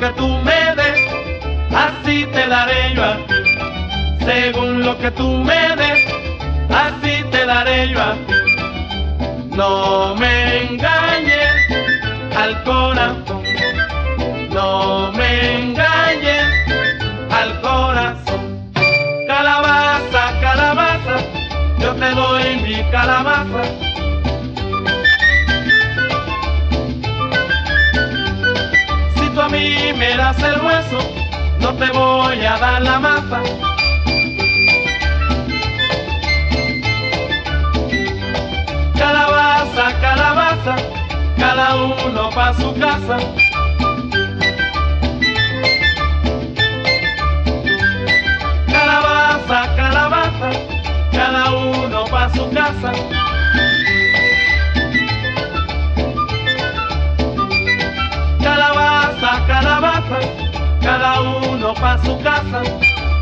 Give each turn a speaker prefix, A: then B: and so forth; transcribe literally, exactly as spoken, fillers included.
A: que tú me des, así te daré yo a ti. Según lo que tú me des, así te daré yo a ti. No me engañes al corazón, no me engañes al corazón. Calabaza, calabaza, yo te doy mi calabaza. Si tú a mí me das el hueso, no te voy a dar la masa. Calabaza, calabaza, cada uno pa' su casa. Calabaza, calabaza, cada uno pa' su casa. Calabaza, calabaza, cada uno pa' su casa.